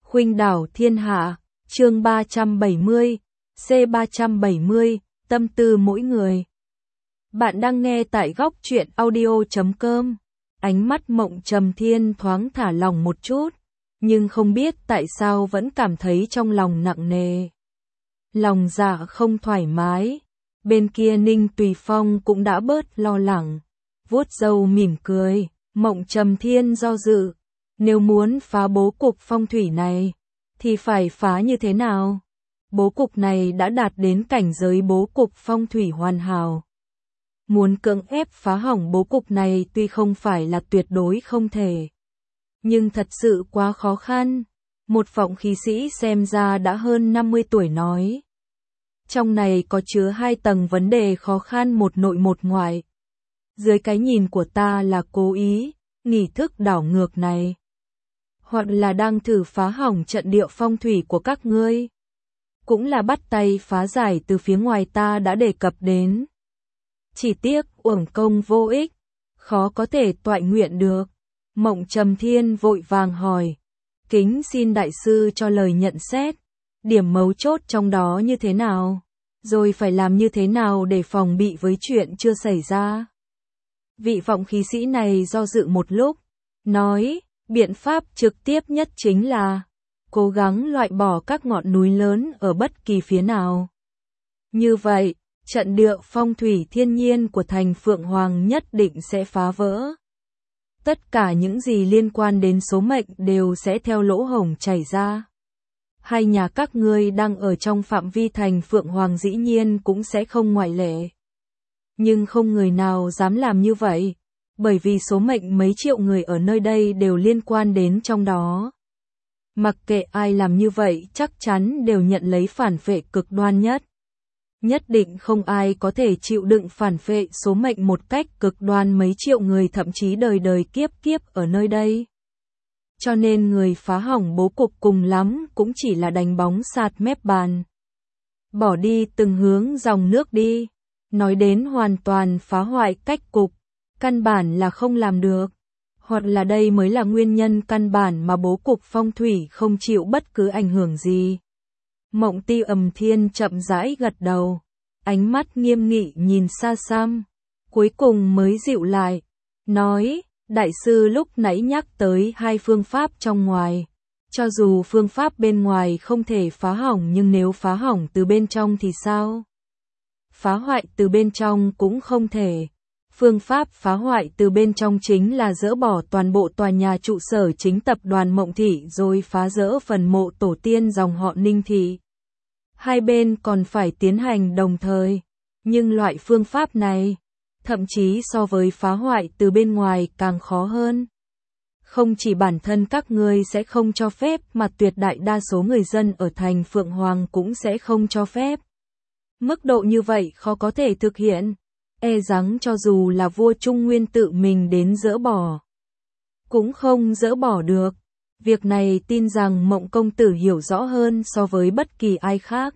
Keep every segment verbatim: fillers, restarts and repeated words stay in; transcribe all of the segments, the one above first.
Khuynh đảo thiên hạ, chương ba trăm bảy mươi, C ba trăm bảy mươi, tâm tư mỗi người. Bạn đang nghe tại góc truyện audio chấm com. Ánh mắt Mộng Trầm Thiên thoáng thả lỏng một chút, nhưng không biết tại sao vẫn cảm thấy trong lòng nặng nề. Lòng dạ không thoải mái. Bên kia Ninh Tùy Phong cũng đã bớt lo lắng, vuốt râu mỉm cười. Mộng Trầm Thiên do dự, nếu muốn phá bố cục phong thủy này, thì phải phá như thế nào? Bố cục này đã đạt đến cảnh giới bố cục phong thủy hoàn hảo. Muốn cưỡng ép phá hỏng bố cục này tuy không phải là tuyệt đối không thể, nhưng thật sự quá khó khăn. Một vọng khí sĩ xem ra đã hơn năm mươi tuổi nói, trong này có chứa hai tầng vấn đề khó khăn, một nội một ngoại. Dưới cái nhìn của ta là cố ý, nghi thức đảo ngược này, hoặc là đang thử phá hỏng trận địa phong thủy của các ngươi, cũng là bắt tay phá giải từ phía ngoài ta đã đề cập đến. Chỉ tiếc uổng công vô ích, khó có thể toại nguyện được. Mộng Trầm Thiên vội vàng hỏi, kính xin đại sư cho lời nhận xét, điểm mấu chốt trong đó như thế nào, rồi phải làm như thế nào để phòng bị với chuyện chưa xảy ra. Vị vọng khí sĩ này do dự một lúc, nói, biện pháp trực tiếp nhất chính là cố gắng loại bỏ các ngọn núi lớn ở bất kỳ phía nào. Như vậy, trận địa phong thủy thiên nhiên của thành Phượng Hoàng nhất định sẽ phá vỡ. Tất cả những gì liên quan đến số mệnh đều sẽ theo lỗ hổng chảy ra. Hai nhà các ngươi đang ở trong phạm vi thành Phượng Hoàng dĩ nhiên cũng sẽ không ngoại lệ. Nhưng không người nào dám làm như vậy, bởi vì số mệnh mấy triệu người ở nơi đây đều liên quan đến trong đó. Mặc kệ ai làm như vậy chắc chắn đều nhận lấy phản phệ cực đoan nhất. Nhất định không ai có thể chịu đựng phản phệ số mệnh một cách cực đoan mấy triệu người, thậm chí đời đời kiếp kiếp ở nơi đây. Cho nên người phá hỏng bố cục cùng lắm cũng chỉ là đánh bóng sạt mép bàn. Bỏ đi từng hướng dòng nước đi. Nói đến hoàn toàn phá hoại cách cục, căn bản là không làm được. Hoặc là đây mới là nguyên nhân căn bản mà bố cục phong thủy không chịu bất cứ ảnh hưởng gì. Mộng Ti Ầm Thiên chậm rãi gật đầu, ánh mắt nghiêm nghị nhìn xa xăm, cuối cùng mới dịu lại, nói, đại sư lúc nãy nhắc tới hai phương pháp trong ngoài. Cho dù phương pháp bên ngoài không thể phá hỏng, nhưng nếu phá hỏng từ bên trong thì sao? Phá hoại từ bên trong cũng không thể. Phương pháp phá hoại từ bên trong chính là dỡ bỏ toàn bộ tòa nhà trụ sở chính tập đoàn Mộng Thị rồi phá rỡ phần mộ tổ tiên dòng họ Ninh Thị. Hai bên còn phải tiến hành đồng thời, nhưng loại phương pháp này, thậm chí so với phá hoại từ bên ngoài càng khó hơn. Không chỉ bản thân các ngươi sẽ không cho phép mà tuyệt đại đa số người dân ở thành Phượng Hoàng cũng sẽ không cho phép. Mức độ như vậy khó có thể thực hiện, e rằng cho dù là vua Trung Nguyên tự mình đến dỡ bỏ, cũng không dỡ bỏ được. Việc này tin rằng Mộng công tử hiểu rõ hơn so với bất kỳ ai khác.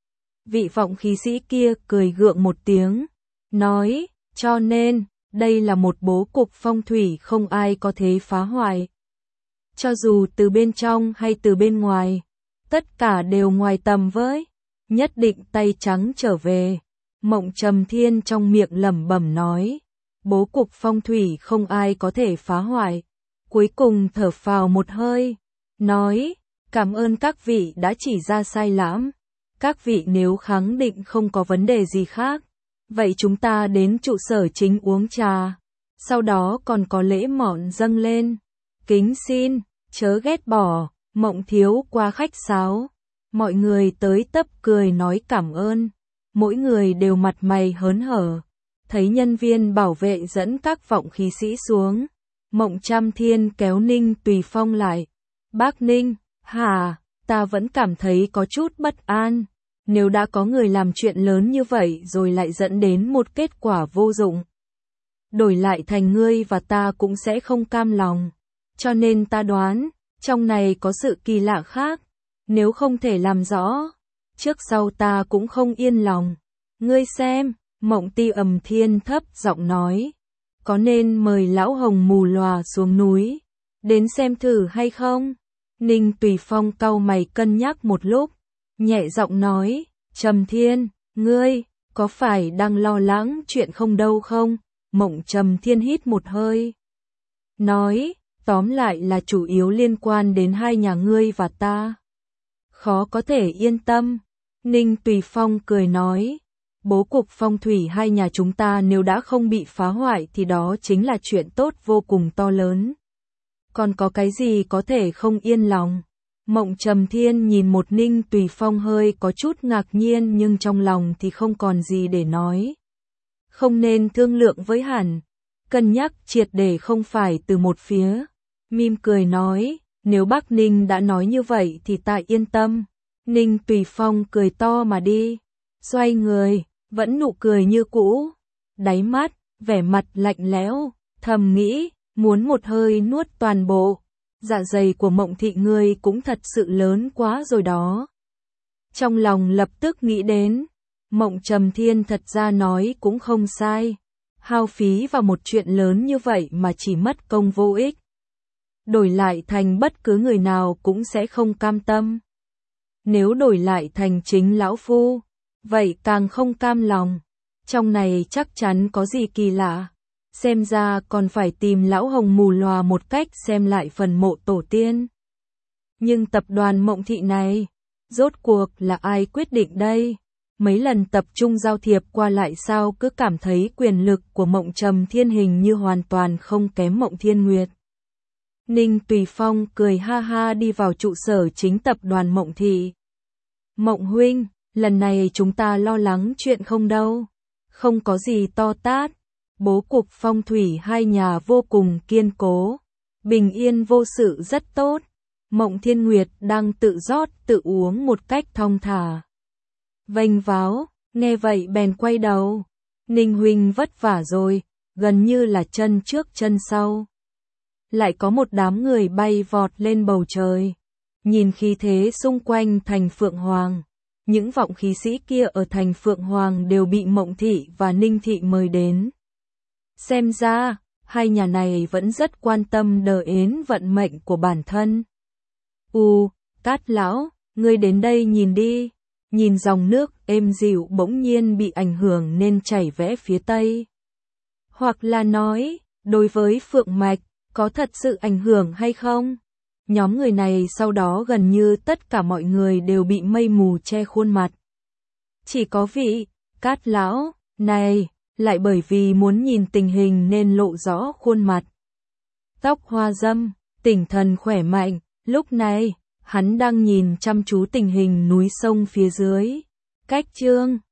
Vị vọng khí sĩ kia cười gượng một tiếng, nói, cho nên, đây là một bố cục phong thủy không ai có thể phá hoại. Cho dù từ bên trong hay từ bên ngoài, tất cả đều ngoài tầm với. Nhất định tay trắng trở về. Mộng Trầm Thiên trong miệng lẩm bẩm nói, bố cục phong thủy không ai có thể phá hoại. Cuối cùng thở phào một hơi, nói, cảm ơn các vị đã chỉ ra sai lắm. Các vị nếu khẳng định không có vấn đề gì khác, vậy chúng ta đến trụ sở chính uống trà, sau đó còn có lễ mọn dâng lên. Kính xin, chớ ghét bỏ. Mộng thiếu qua khách sáo. Mọi người tới tấp cười nói cảm ơn, mỗi người đều mặt mày hớn hở. Thấy nhân viên bảo vệ dẫn các vọng khí sĩ xuống, Mộng Trầm Thiên kéo Ninh Tùy Phong lại. Bác Ninh, hả, ta vẫn cảm thấy có chút bất an. Nếu đã có người làm chuyện lớn như vậy rồi lại dẫn đến một kết quả vô dụng, đổi lại thành ngươi và ta cũng sẽ không cam lòng. Cho nên ta đoán, trong này có sự kỳ lạ khác. Nếu không thể làm rõ, trước sau ta cũng không yên lòng. Ngươi xem, Mộng Ti Ầm Thiên thấp giọng nói, có nên mời lão Hồng Mù Lòa xuống núi, đến xem thử hay không? Ninh Tùy Phong cau mày cân nhắc một lúc, nhẹ giọng nói, Trầm Thiên, ngươi, có phải đang lo lắng chuyện không đâu không? Mộng Trầm Thiên hít một hơi. Nói, tóm lại là chủ yếu liên quan đến hai nhà ngươi và ta. Khó có thể yên tâm. Ninh Tùy Phong cười nói, bố cục phong thủy hai nhà chúng ta nếu đã không bị phá hoại thì đó chính là chuyện tốt vô cùng to lớn. Còn có cái gì có thể không yên lòng? Mộng Trầm Thiên nhìn một Ninh Tùy Phong hơi có chút ngạc nhiên nhưng trong lòng thì không còn gì để nói. Không nên thương lượng với hắn, cân nhắc triệt để không phải từ một phía. Mỉm cười nói, nếu Bắc Ninh đã nói như vậy thì ta yên tâm. Ninh Tùy Phong cười to mà đi, xoay người, vẫn nụ cười như cũ, đáy mắt, vẻ mặt lạnh lẽo, thầm nghĩ, muốn một hơi nuốt toàn bộ. Dạ dày của Mộng thị ngươi cũng thật sự lớn quá rồi đó. Trong lòng lập tức nghĩ đến, Mộng Trầm Thiên thật ra nói cũng không sai. Hao phí vào một chuyện lớn như vậy mà chỉ mất công vô ích. Đổi lại thành bất cứ người nào cũng sẽ không cam tâm. Nếu đổi lại thành chính lão phu, vậy càng không cam lòng. Trong này chắc chắn có gì kỳ lạ. Xem ra còn phải tìm lão hồng mù lòa một cách xem lại phần mộ tổ tiên. Nhưng tập đoàn Mộng thị này, rốt cuộc là ai quyết định đây? Mấy lần tập trung giao thiệp qua lại sao cứ cảm thấy quyền lực của Mộng Trầm Thiên hình như hoàn toàn không kém Mộng Thiên Nguyệt. Ninh Tùy Phong cười ha ha đi vào trụ sở chính tập đoàn Mộng thị. Mộng huynh, lần này chúng ta lo lắng chuyện không đâu. Không có gì to tát. Bố cục phong thủy hai nhà vô cùng kiên cố. Bình yên vô sự rất tốt. Mộng Thiên Nguyệt đang tự rót tự uống một cách thong thả. Vênh váo, nghe vậy bèn quay đầu. Ninh huynh vất vả rồi, gần như là chân trước chân sau. Lại có một đám người bay vọt lên bầu trời. Nhìn khí thế xung quanh thành Phượng Hoàng. Những vọng khí sĩ kia ở thành Phượng Hoàng đều bị Mộng thị và Ninh thị mời đến. Xem ra, hai nhà này vẫn rất quan tâm đờ ến vận mệnh của bản thân. U, Cát lão, ngươi đến đây nhìn đi. Nhìn dòng nước êm dịu bỗng nhiên bị ảnh hưởng nên chảy vẽ phía tây. Hoặc là nói, đối với Phượng Mạch, có thật sự ảnh hưởng hay không? Nhóm người này sau đó gần như tất cả mọi người đều bị mây mù che khuôn mặt. Chỉ có vị, Cát lão, này, lại bởi vì muốn nhìn tình hình nên lộ rõ khuôn mặt. Tóc hoa râm, tinh thần khỏe mạnh, lúc này, hắn đang nhìn chăm chú tình hình núi sông phía dưới. Cách chương